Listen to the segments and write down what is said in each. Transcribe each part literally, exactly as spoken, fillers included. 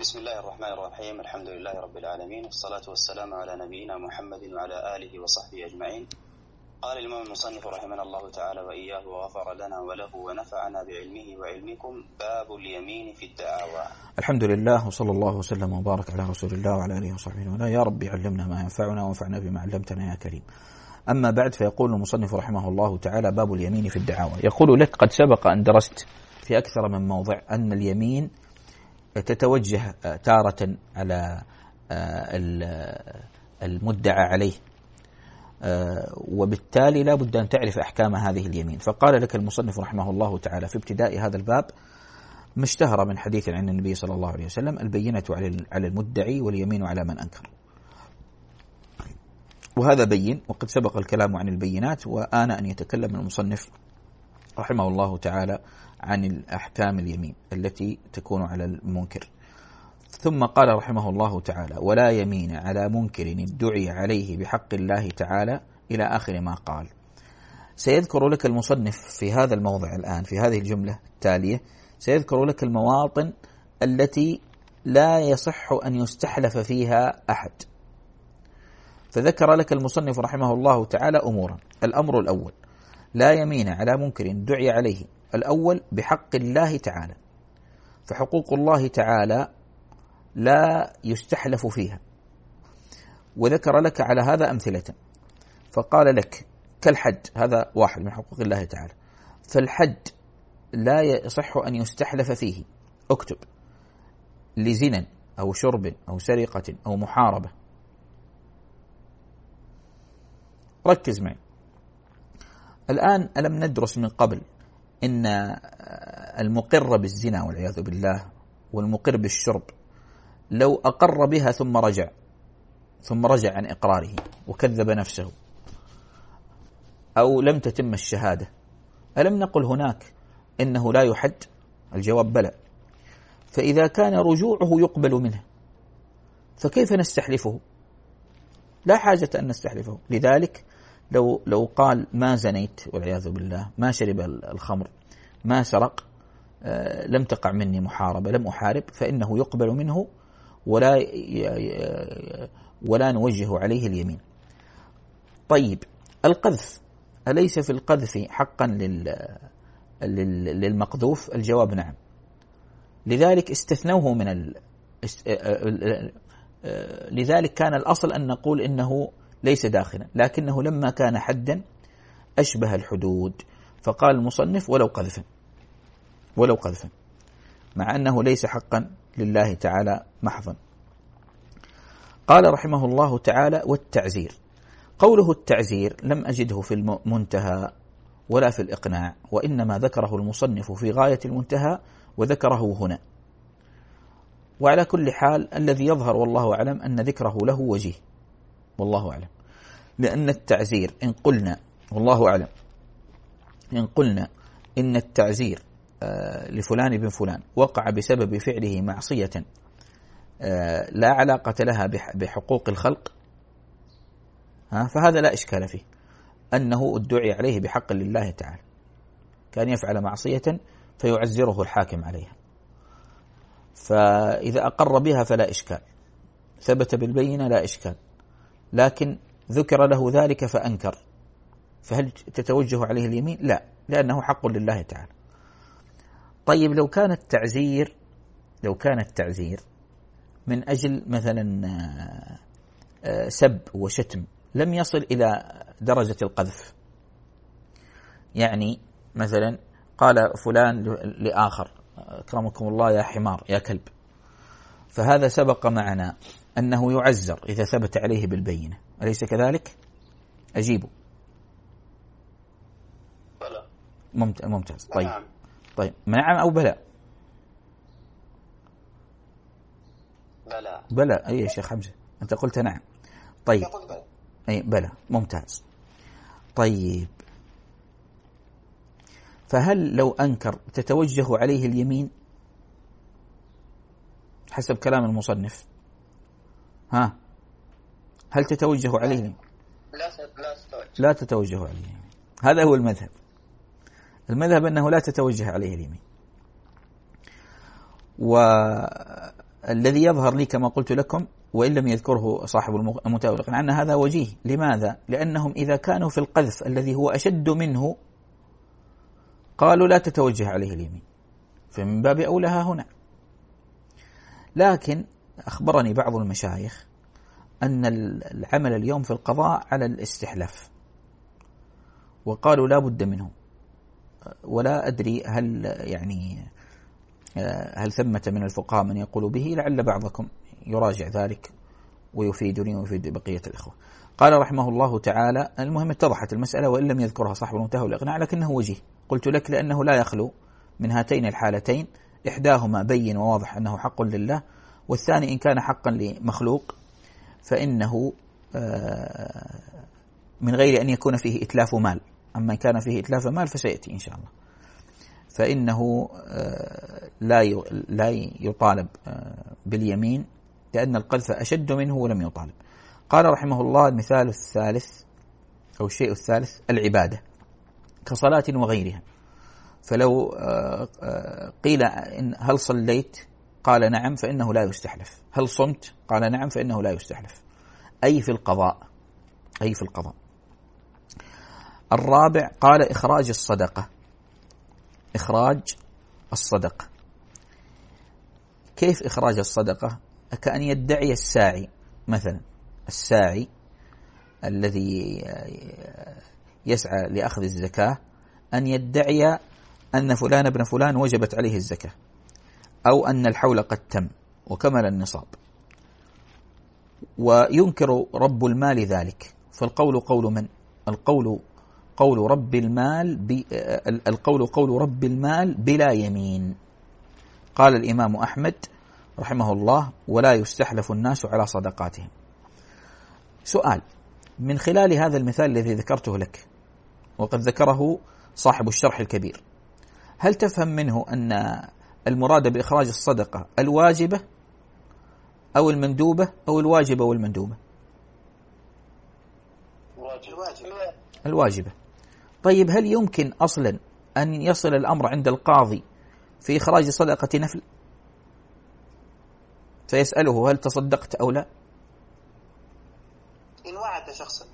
بسم الله الرحمن الرحيم. الحمد لله رب العالمين، والصلاة والسلام على نبينا محمد وعلى آله وصحبه أجمعين. قال الإمام المصنف رحمنا الله تعالى وإياه وغفر لنا وله ونفعنا بعلمه وعلمكم. باب اليمين في الدعاوى. الحمد لله، وصلى الله وسلم وبارك على رسول الله وعلى آله وصحبه ولا. يا رب علمنا ما ينفعنا وانفعنا بما علمتنا يا كريم. أما بعد، فيقول المصنف رحمه الله تعالى: باب اليمين في الدعاوى. يقول لك: قد سبق أن درست في أكثر من موضع أن اليمين تتوجه تارة على المدعى عليه، وبالتالي لا بد أن تعرف أحكام هذه اليمين. فقال لك المصنف رحمه الله تعالى في ابتداء هذا الباب ما اشتهر من حديث عن النبي صلى الله عليه وسلم: البينة على المدعي واليمين على من أنكر. وهذا بين، وقد سبق الكلام عن البينات، وآن أن يتكلم المصنف رحمه الله تعالى عن الأحكام اليمين التي تكون على المنكر. ثم قال رحمه الله تعالى: ولا يمين على منكر ادعي عليه بحق الله تعالى، إلى آخر ما قال. سيذكر لك المصنف في هذا الموضع الآن، في هذه الجملة التالية، سيذكر لك المواطن التي لا يصح أن يستحلف فيها أحد. فذكر لك المصنف رحمه الله تعالى أمورا. الأمر الأول: لا يمين على منكر ادعي عليه. الأول بحق الله تعالى، فحقوق الله تعالى لا يستحلف فيها، وذكر لك على هذا أمثلة. فقال لك كالحج، هذا واحد من حقوق الله تعالى، فالحج لا يصح أن يستحلف فيه. اكتب: لزنا أو شرب أو سرقة أو محاربة. ركز معي الآن. ألم ندرس من قبل إن المقر بالزنا والعياذ بالله والمقر بالشرب لو أقر بها ثم رجع ثم رجع عن إقراره وكذب نفسه، أو لم تتم الشهادة، ألم نقل هناك إنه لا يحد؟ الجواب بلى. فإذا كان رجوعه يقبل منه، فكيف نستحلفه؟ لا حاجة أن نستحلفه. لذلك لو لو قال ما زنيت والعياذ بالله، ما شرب الخمر، ما سرق، آه لم تقع مني محاربة، لم أحارب، فإنه يقبل منه ولا ولا نوجه عليه اليمين. طيب، القذف، أليس في القذف حقا للمقذوف؟ الجواب نعم. لذلك استثنوه من ال... لذلك كان الأصل أن نقول إنه ليس داخلا، لكنه لما كان حدا أشبه الحدود، فقال المصنف ولو قذفا، ولو قذفا، مع أنه ليس حقا لله تعالى محضا. قال رحمه الله تعالى: والتعزير. قوله التعزير لم أجده في المنتهى ولا في الإقناع، وإنما ذكره المصنف في غاية المنتهى وذكره هنا. وعلى كل حال الذي يظهر والله أعلم أن ذكره له وجيه، والله أعلم، لأن التعزير إن قلنا والله أعلم إن قلنا إن التعزير لفلان بن فلان وقع بسبب فعله معصية لا علاقة لها بحقوق الخلق، فهذا لا إشكال فيه، أنه ادعي عليه بحق لله تعالى، كان يفعل معصية فيعزره الحاكم عليها، فإذا أقر بها فلا إشكال، ثبت بالبينة لا إشكال. لكن ذكر له ذلك فأنكر، فهل تتوجه عليه اليمين؟ لا، لأنه حق لله تعالى. طيب، لو كان التعزير لو كان التعزير من أجل مثلا سب وشتم لم يصل إلى درجة القذف، يعني مثلا قال فلان لآخر: أكرمكم الله يا حمار يا كلب، فهذا سبق معنا أنه يعزر إذا ثبت عليه بالبينة، أليس كذلك؟ أجيبه. بلى. ممتاز. طيب نعم. طيب نعم أو بلى؟ بلى. بلى. أي يا شيخ حمزة، أنت قلت نعم. طيب، أي بلى، ممتاز. طيب، فهل لو أنكر تتوجه عليه اليمين حسب كلام المصنف؟ ها، هل تتوجه عليه اليمين؟ لا لا تتوجه. لا تتوجه عليه اليمين. هذا هو المذهب. المذهب أنه لا تتوجه عليه اليمين. و الذي يظهر لي كما قلت لكم وإن لم يذكره صاحب المنتهى والإقناع أن هذا وجيه. لماذا؟ لأنهم إذا كانوا في القذف الذي هو أشد منه قالوا لا تتوجه عليه اليمين، فمن باب أولها هنا. لكن أخبرني بعض المشايخ أن العمل اليوم في القضاء على الاستحلاف، وقالوا لا بد منه، ولا أدري هل يعني هل ثمة من الفقهاء من يقول به، لعل بعضكم يراجع ذلك ويفيدني ويفيد بقية الإخوة. قال رحمه الله تعالى: المهم اتضحت المسألة وإن لم يذكرها صاحب المنتهى والإقناع، لكنه وجيه. قلت لك لأنه لا يخلو من هاتين الحالتين، إحداهما بين وواضح أنه حق لله، والثاني إن كان حقا لمخلوق فإنه من غير أن يكون فيه إتلاف مال. أما إن كان فيه إتلاف مال فسيأتي إن شاء الله، فإنه لا لا يطالب باليمين لأن القذف أشد منه ولم يطالب. قال رحمه الله: المثال الثالث أو الشيء الثالث العبادة كصلاة وغيرها. فلو قيل إن هل صليت؟ قال نعم، فإنه لا يستحلف. هل صمت؟ قال نعم، فإنه لا يستحلف. أي في القضاء، أي في القضاء. الرابع قال: إخراج الصدقة. إخراج الصدقة. كيف إخراج الصدقة؟ كأن يدعي الساعي مثلا، الساعي الذي يسعى لأخذ الزكاة أن يدعي أن فلان ابن فلان وجبت عليه الزكاة، أو أن الحول قد تم وكمل النصاب، وينكر رب المال ذلك. فالقول قول من؟ القول قول رب المال ب... القول قول رب المال بلا يمين. قال الإمام أحمد رحمه الله: ولا يستحلف الناس على صدقاتهم. سؤال من خلال هذا المثال الذي ذكرته لك، وقد ذكره صاحب الشرح الكبير، هل تفهم منه أن المراد بإخراج الصدقة الواجبة أو المندوبة أو الواجبة والمندوبة؟ الواجبة. طيب هل يمكن أصلا أن يصل الأمر عند القاضي في إخراج صدقة نفل فيسأله هل تصدقت أو لا؟ إن وعد شخصا.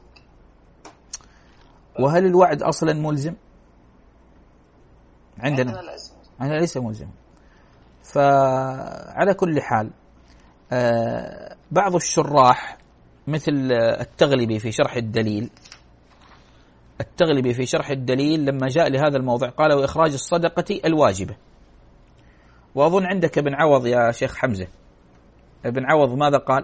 وهل الوعد أصلا ملزم؟ عندنا عندنا ليس ملزم. فعلى كل حال بعض الشراح مثل التغلبي في شرح الدليل التغلبي في شرح الدليل لما جاء لهذا الموضع قال: وإخراج الصدقة الواجبة. وأظن عندك ابن عوض يا شيخ حمزة، ابن عوض ماذا قال؟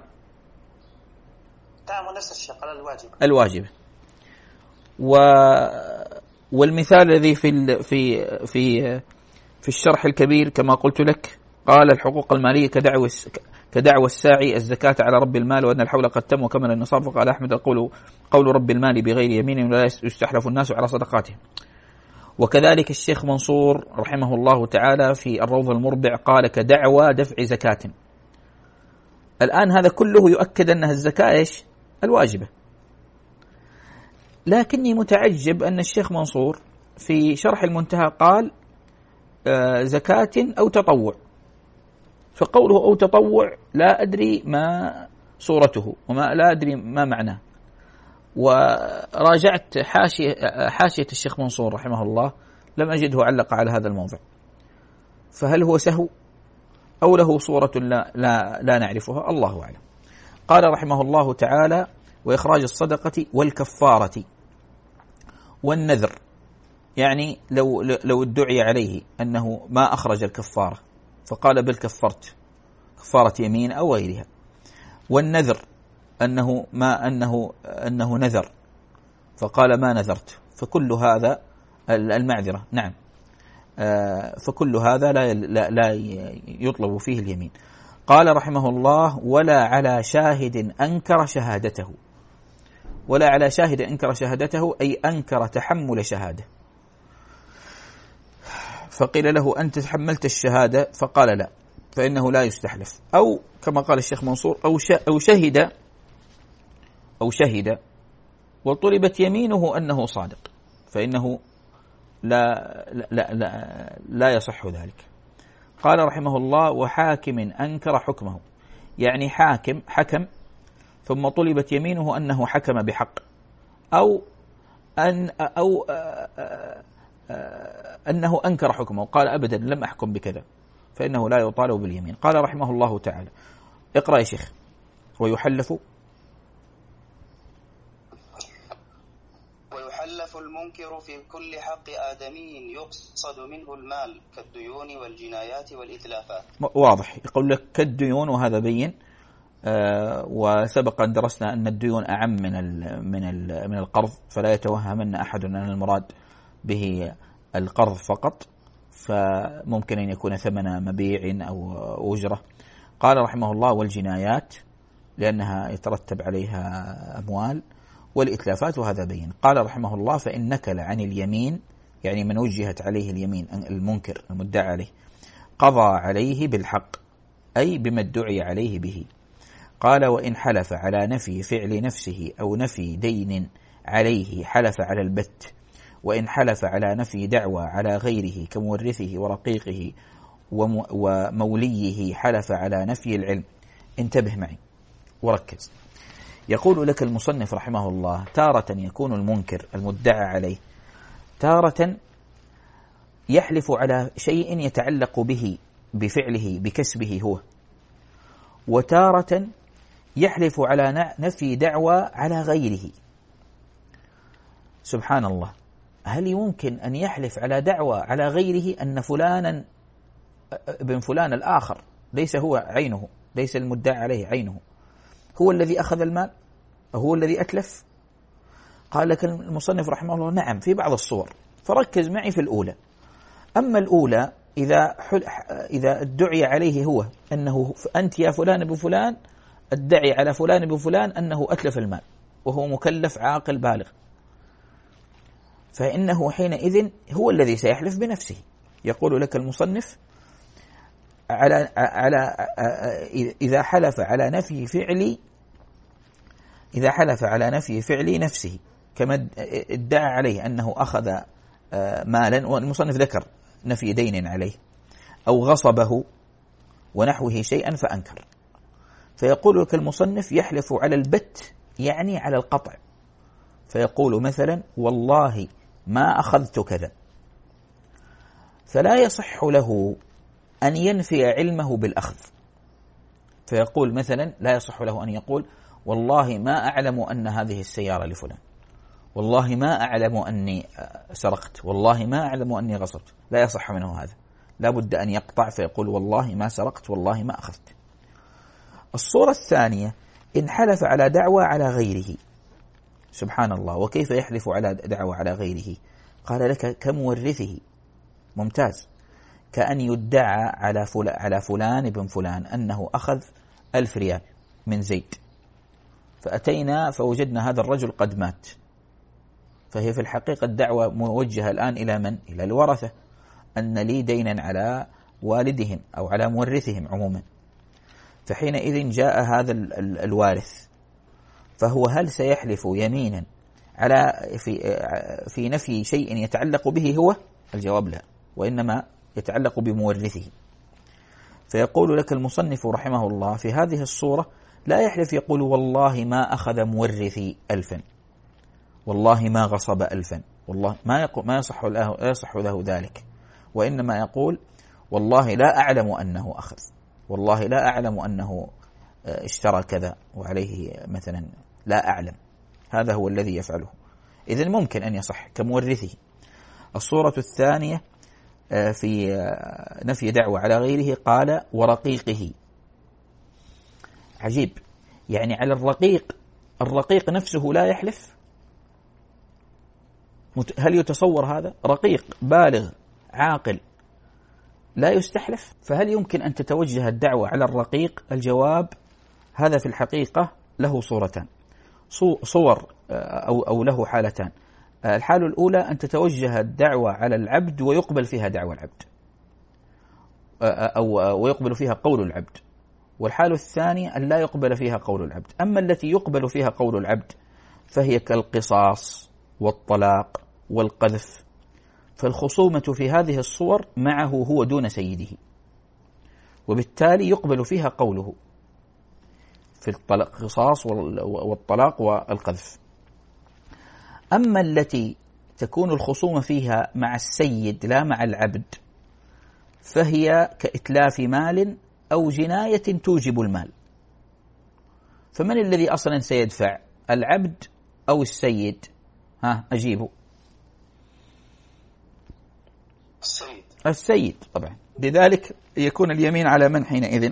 تعمل نفس الشيء، قال الواجبة. الواجبة. و والمثال الذي في في في في الشرح الكبير كما قلت لك قال: الحقوق المالية كدعوى كدعوى الساعي الزكاة على رب المال، وأن الحول قد تم وكمل النصاب. فقال أحمد: القول قول رب المال بغير يمين ولا يستحلف الناس على صدقاتهم. وكذلك الشيخ منصور رحمه الله تعالى في الروض المربع قال: كدعوى دفع زكاة. الآن هذا كله يؤكد أنها الزكاة إيش؟ الواجبة. لكني متعجب أن الشيخ منصور في شرح المنتهى قال آه زكاة أو تطوع. فقوله أو تطوع لا أدري ما صورته وما لا أدري ما معناه. وراجعت حاشية, حاشية الشيخ منصور رحمه الله لم أجده علق على هذا الموضع، فهل هو سهو أو له صورة لا, لا, لا نعرفها؟ الله أعلم. قال رحمه الله تعالى: وإخراج الصدقة والكفارة والنذر. يعني لو, لو ادعي عليه أنه ما أخرج الكفارة فقال بل كفرت، كفارة يمين أو غيرها. والنذر أنه ما أنه أنه نذر فقال ما نذرت، فكل هذا المعذرة نعم، فكل هذا لا لا يطلب فيه اليمين. قال رحمه الله: ولا على شاهد أنكر شهادته. ولا على شاهد أنكر شهادته أي أنكر تحمل شهادة. فقيل له: أنت تحملت الشهادة؟ فقال لا، فإنه لا يستحلف. أو كما قال الشيخ منصور: أو أو شهد أو شهد وطلبت يمينه أنه صادق، فإنه لا لا لا, لا يصح ذلك. قال رحمه الله: وحاكم أنكر حكمه، يعني حاكم حكم ثم طلبت يمينه أنه حكم بحق، أو أن أو أنه أنكر حكمه، قال أبدا لم أحكم بكذا، فإنه لا يطالب باليمين. قال رحمه الله تعالى: اقرأ يا شيخ. ويحلف ويحلف المنكر في كل حق آدمي يقصد منه المال كالديون والجنايات والإتلافات. واضح، يقول لك كالديون، وهذا بين. آه وسبق أن درسنا أن الديون أعم من ال من ال من القرض، فلا يتوهمن أحد أن المراد به القرض فقط، فممكن أن يكون ثمن مبيع أو أجرة. قال رحمه الله: والجنايات لأنها يترتب عليها أموال، والإتلافات، وهذا بين. قال رحمه الله: فإن نكل عن اليمين، يعني من وجهت عليه اليمين المنكر المدعى عليه، قضى عليه بالحق، أي بما ادعي عليه به. قال: وإن حلف على نفي فعل نفسه أو نفي دين عليه حلف على البت، وإن حلف على نفي دعوى على غيره كمورثه ورقيقه وموليه حلف على نفي العلم. انتبه معي وركز. يقول لك المصنف رحمه الله: تارة يكون المنكر المدعى عليه تارة يحلف على شيء يتعلق به بفعله بكسبه هو، وتارة يحلف على نفي دعوى على غيره. سبحان الله، هل يمكن أن يحلف على دعوى على غيره أن فلانا ابن فلان الآخر ليس هو عينه، ليس المدعى عليه عينه، هو الذي أخذ المال، هو الذي أتلف؟ قال لك المصنف رحمه الله: نعم، في بعض الصور، فركز معي في الأولى. أما الأولى إذا إذا ادعي عليه هو أنه أنت يا فلان بفلان ادعي على فلان بفلان أنه أتلف المال، وهو مكلف عاقل بالغ، فإنه حينئذ هو الذي سيحلف بنفسه. يقول لك المصنف: على على إذا حلف على نفي فعل إذا حلف على نفي فعل نفسه، كما ادعى عليه أنه أخذ مالا، والمصنف ذكر نفي دين عليه، أو غصبه ونحوه شيئا فأنكر، فيقول لك المصنف: يحلف على البت، يعني على القطع، فيقول مثلا: والله ما أخذت كذا، فلا يصح له أن ينفي علمه بالأخذ. فيقول مثلا: لا يصح له أن يقول: والله ما أعلم أن هذه السيارة لفلان، والله ما أعلم أني سرقت، والله ما أعلم أني غصبت، لا يصح منه هذا، لا بد أن يقطع فيقول: والله ما سرقت، والله ما أخذت. الصورة الثانية: إن حلف على دعوى على غيره. سبحان الله، وكيف يحلف على دعوى على غيره؟ قال لك: كمورثه. ممتاز، كأن يدعى على فلان, على فلان ابن فلان أنه أخذ ألف ريال من زيد، فأتينا فوجدنا هذا الرجل قد مات، فهي في الحقيقة الدعوة موجهة الآن إلى من؟ إلى الورثة، أن لي دينا على والدهم أو على مورثهم عموما. فحينئذ جاء هذا الوارث، فهو هل سيحلف يمينا على في في نفي شيء يتعلق به هو؟ الجواب لا، وإنما يتعلق بمورثه. فيقول لك المصنف رحمه الله: في هذه الصورة لا يحلف يقول: والله ما أخذ مورثي ألفا، والله ما غصب ألفا، والله ما يقول، ما يصح له, يصح له ذلك، وإنما يقول: والله لا أعلم أنه أخذ، والله لا أعلم أنه اشترى كذا وعليه مثلا، لا أعلم. هذا هو الذي يفعله. إذن ممكن أن يصح كمورثه. الصورة الثانية في نفي دعوة على غيره، قال: ورقيقه. عجيب، يعني على الرقيق، الرقيق نفسه لا يحلف؟ هل يتصور هذا؟ رقيق بالغ عاقل لا يستحلف؟ فهل يمكن أن تتوجه الدعوة على الرقيق؟ الجواب: هذا في الحقيقة له صورتان، صور أو, أو له حالتان. الحالة الأولى أن تتوجه الدعوة على العبد ويقبل فيها دعوة العبد، أو ويقبل فيها قول العبد، والحالة الثانية أن لا يقبل فيها قول العبد. أما التي يقبل فيها قول العبد فهي كالقصاص والطلاق والقذف، فالخصومة في هذه الصور معه هو دون سيده، وبالتالي يقبل فيها قوله في القصاص والطلاق والقذف. أما التي تكون الخصومة فيها مع السيد لا مع العبد فهي كإتلاف مال أو جناية توجب المال. فمن الذي أصلا سيدفع، العبد أو السيد؟ ها أجيبه. السيد. السيد طبعا. لذلك يكون اليمين على من حينئذ؟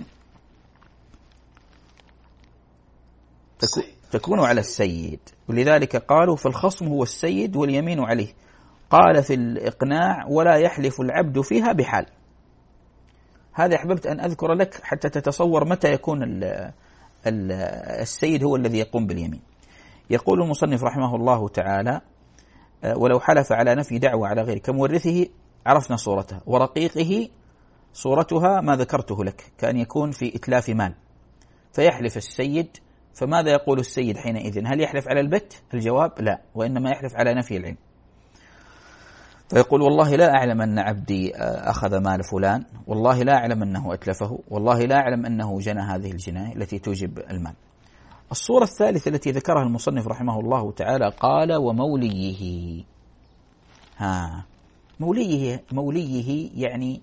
تكون على السيد. ولذلك قالوا فالخصم هو السيد واليمين عليه. قال في الإقناع ولا يحلف العبد فيها بحال. هذا أحببت أن أذكر لك حتى تتصور متى يكون ال ال السيد هو الذي يقوم باليمين. يقول المصنف رحمه الله تعالى ولو حلف على نفي دعوة على غير كمورثه عرفنا صورتها، ورقيقه صورتها ما ذكرته لك كأن يكون في إتلاف مال فيحلف السيد. فماذا يقول السيد حينئذ؟ هل يحلف على البت؟ الجواب لا، وإنما يحلف على نفي العلم. فيقول والله لا أعلم أن عبدي أخذ مال فلان، والله لا أعلم أنه أتلفه، والله لا أعلم أنه جنى هذه الجناية التي توجب المال. الصورة الثالثة التي ذكرها المصنف رحمه الله تعالى قال وموليه. ها موليه موليه يعني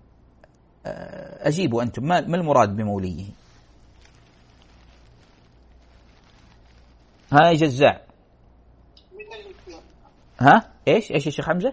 أجيبوا أنتم ما المراد بموليه؟ ها جزاع. ها ايش ايش يا شيخ حمزة؟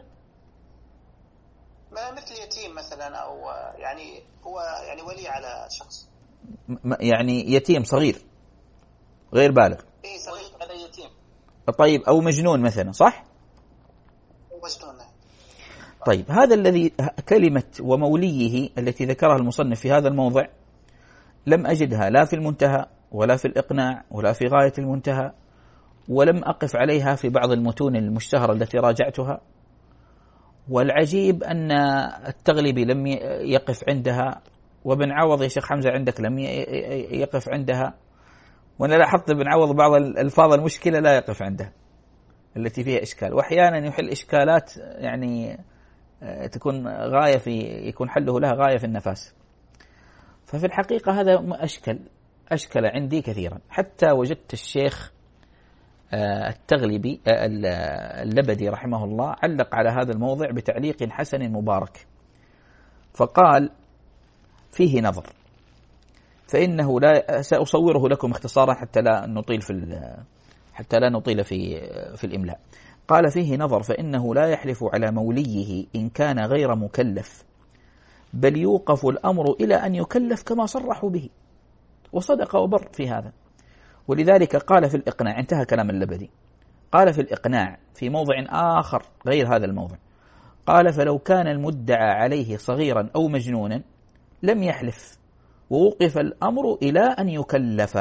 ما مثل يتيم مثلا، او يعني هو يعني ولي على شخص، يعني يتيم صغير غير بالغ. اي صغير على يتيم. طيب او مجنون مثلا، صح؟ مجنون. طيب هذا الذي كلمة وموليه التي ذكرها المصنف في هذا الموضع لم أجدها لا في المنتهى ولا في الإقناع ولا في غاية المنتهى، ولم أقف عليها في بعض المتون المشتهرة التي راجعتها. والعجيب أن التغلبي لم يقف عندها، وابن عوض يا شيخ حمزة عندك لم يقف عندها، وأنا لاحظت ابن عوض بعض الألفاظ المشكلة لا يقف عندها التي فيها إشكال، وأحيانا يحل إشكالات يعني تكون غاية في يكون حله لها غاية في النفاس. ففي الحقيقة هذا أشكل أشكل عندي كثيرا، حتى وجدت الشيخ التغلبي اللبدي رحمه الله علق على هذا الموضع بتعليق حسن مبارك، فقال فيه نظر، فإنه لا سأصوره لكم اختصارا حتى لا نطيل في حتى لا نطيل في في الإملاء. قال فيه نظر، فإنه لا يحلف على موليه إن كان غير مكلف، بل يوقف الأمر إلى أن يكلف كما صرحوا به، وصدق وبر في هذا. ولذلك قال في الإقناع، انتهى كلام اللبدي، قال في الإقناع في موضع آخر غير هذا الموضع، قال فلو كان المدعى عليه صغيرا أو مجنونا لم يحلف، ووقف الأمر إلى أن يكلف.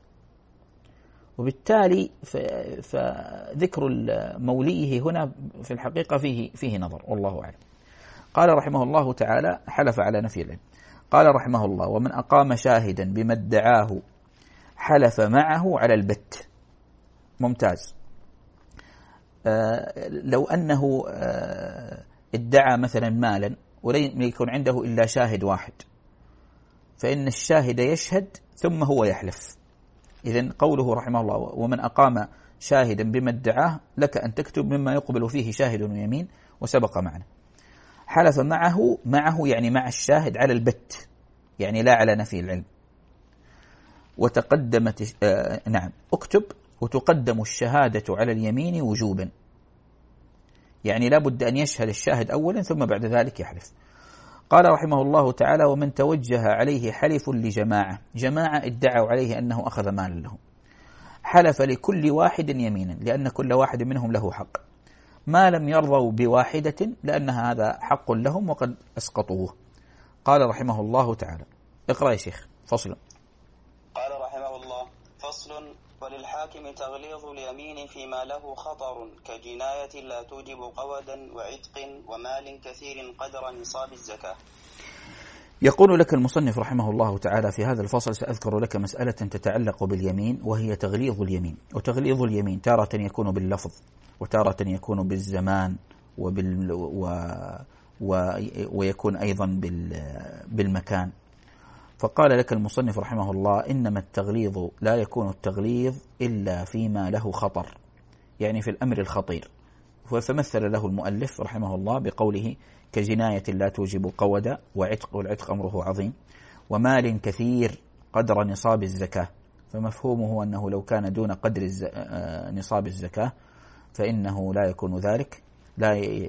وبالتالي فذكر موليه هنا في الحقيقة فيه فيه نظر، والله أعلم. قال رحمه الله تعالى حلف على نفي العلم. قال رحمه الله ومن أقام شاهدا بما ادعاه حلف معه على البت. ممتاز. آه لو أنه آه ادعى مثلا مالا ولم يكن عنده إلا شاهد واحد، فإن الشاهد يشهد ثم هو يحلف. إذن قوله رحمه الله ومن أقام شاهدا بما ادعاه لك أن تكتب مما يقبل فيه شاهد ويمين، وسبق معنا. حلف معه، معه يعني مع الشاهد على البت، يعني لا على نفي العلم. وتقدمت آه نعم اكتب وتقدم الشهادة على اليمين وجوبا، يعني لا بد أن يشهد الشاهد أولا ثم بعد ذلك يحلف. قال رحمه الله تعالى ومن توجه عليه حلف لجماعة، جماعة ادعوا عليه أنه أخذ مال له، حلف لكل واحد يمينا لأن كل واحد منهم له حق، ما لم يرضوا بواحدة لأن هذا حق لهم وقد أسقطوه. قال رحمه الله تعالى اقرأ يا شيخ. فصل. قال رحمه الله فصل وللحاكم تغليظ اليمين فيما له خطر كجناية لا توجب قودا وعتق ومال كثير قدر نصاب الزكاة. يقول لك المصنف رحمه الله تعالى في هذا الفصل سأذكر لك مسألة تتعلق باليمين، وهي تغليظ اليمين. وتغليظ اليمين تارة يكون باللفظ، وتارة يكون بالزمان، وبال و... و... ويكون أيضا بال... بالمكان. فقال لك المصنف رحمه الله إنما التغليظ لا يكون التغليظ إلا فيما له خطر، يعني في الأمر الخطير. فمثل له المؤلف رحمه الله بقوله كجناية لا توجب قودا وعتق، والعتق أمره عظيم، ومال كثير قدر نصاب الزكاة، فمفهومه أنه لو كان دون قدر نصاب الزكاة فإنه لا يكون ذلك، لا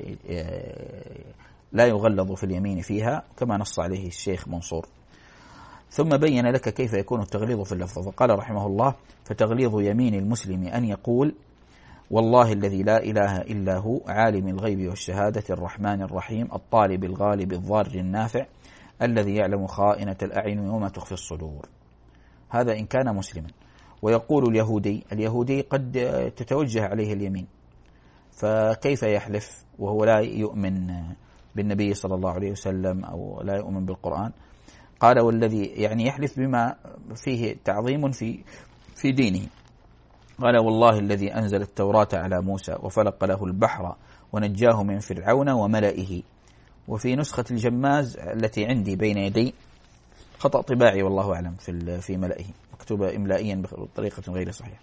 لا يغلظ في اليمين فيها كما نص عليه الشيخ منصور. ثم بين لك كيف يكون التغليظ في اللفظ، فقال رحمه الله فتغليظ يمين المسلم أن يقول والله الذي لا إله إلا هو عالم الغيب والشهادة الرحمن الرحيم الطالب الغالب الضار النافع الذي يعلم خائنة الأعين وما تخفي الصدور. هذا إن كان مسلما. ويقول اليهودي، اليهودي قد تتوجه عليه اليمين، فكيف يحلف وهو لا يؤمن بالنبي صلى الله عليه وسلم أو لا يؤمن بالقرآن؟ قال والذي يعني يحلف بما فيه تعظيم في في دينه. قال والله الذي أنزل التوراة على موسى وفلق له البحر ونجاه من فرعون وملئه. وفي نسخة الجماز التي عندي بين يدي خطأ طباعي والله أعلم في في ملئه، مكتوبة إملائيا بطريقة غير صحيحة.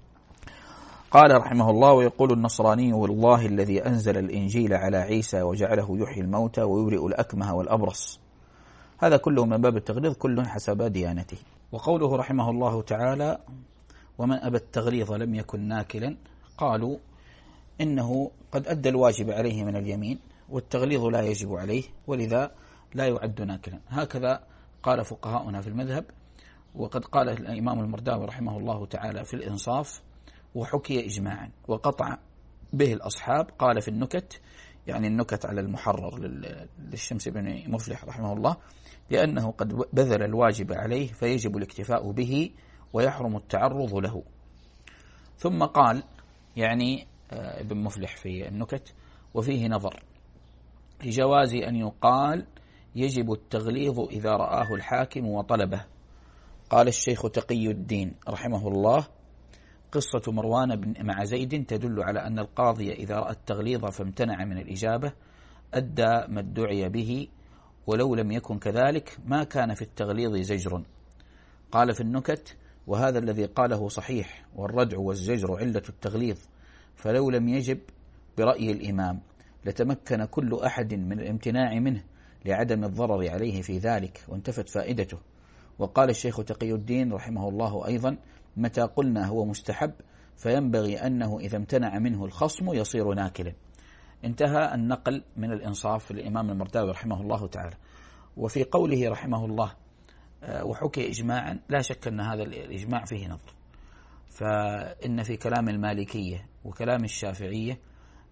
قال رحمه الله ويقول النصراني والله الذي أنزل الإنجيل على عيسى وجعله يحيي الموتى ويبرئ الأكمه والأبرص. هذا كله من باب التغليظ، كل حسب ديانته. وقوله رحمه الله تعالى ومن أبى التغليظ لم يكن ناكلا، قالوا إنه قد أدى الواجب عليه من اليمين والتغليظ لا يجب عليه ولذا لا يعد ناكلا. هكذا قال فقهاؤنا في المذهب. وقد قال الإمام المرداوي رحمه الله تعالى في الإنصاف وحكي إجماعا وقطع به الأصحاب. قال في النكت، يعني النكت على المحرر للشمس بن مفلح رحمه الله، لأنه قد بذل الواجب عليه فيجب الاكتفاء به ويحرم التعرض له. ثم قال يعني ابن مفلح في النكت وفيه نظر لجواز أن يقال يجب التغليظ إذا رآه الحاكم وطلبه. قال الشيخ تقي الدين رحمه الله قصة مروان بن مع زيد تدل على أن القاضي إذا رأى التغليظ فامتنع من الإجابة أدى ما ادعي به، ولو لم يكن كذلك ما كان في التغليظ زجر. قال في النكت وهذا الذي قاله صحيح، والردع والزجر علة التغليظ، فلو لم يجب برأي الإمام لتمكن كل أحد من الامتناع منه لعدم الضرر عليه في ذلك وانتفت فائدته. وقال الشيخ تقي الدين رحمه الله أيضا متى قلنا هو مستحب فينبغي أنه إذا امتنع منه الخصم يصير ناكلا. انتهى النقل من الإنصاف للإمام المرداوي رحمه الله تعالى. وفي قوله رحمه الله وحكي إجماعا، لا شك أن هذا الإجماع فيه نظر، فإن في كلام المالكية وكلام الشافعية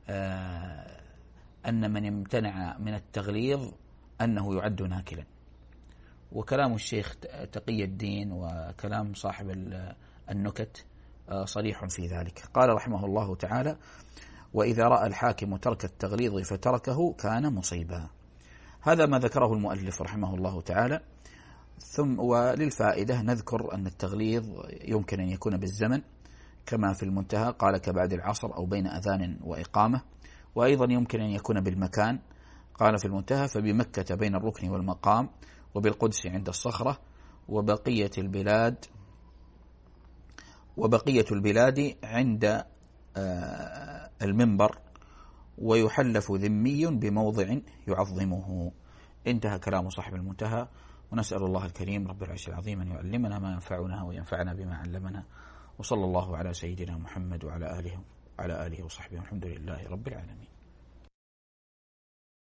أن من امتنع من التغليظ أنه يعد ناكلا، وكلام الشيخ تقي الدين وكلام صاحب النكت صريح في ذلك. قال رحمه الله تعالى وإذا رأى الحاكم ترك التغليظ فتركه كان مصيبا. هذا ما ذكره المؤلف رحمه الله تعالى. ثم وللفائدة نذكر أن التغليظ يمكن أن يكون بالزمن كما في المنتهى قال كبعد العصر أو بين أذان وإقامة، وأيضا يمكن أن يكون بالمكان قال في المنتهى فبمكة بين الركن والمقام، وبالقدس عند الصخرة، وبقية البلاد وبقية البلاد عند المنبر، ويحلف ذمي بموضع يعظمه. انتهى كلام صاحب المنتهى. ونسأل الله الكريم رب العرش العظيم أن يعلمنا ما ينفعنا وينفعنا بما علمنا، وصلى الله على سيدنا محمد وعلى آله وعلى آله وصحبه والحمد لله رب العالمين.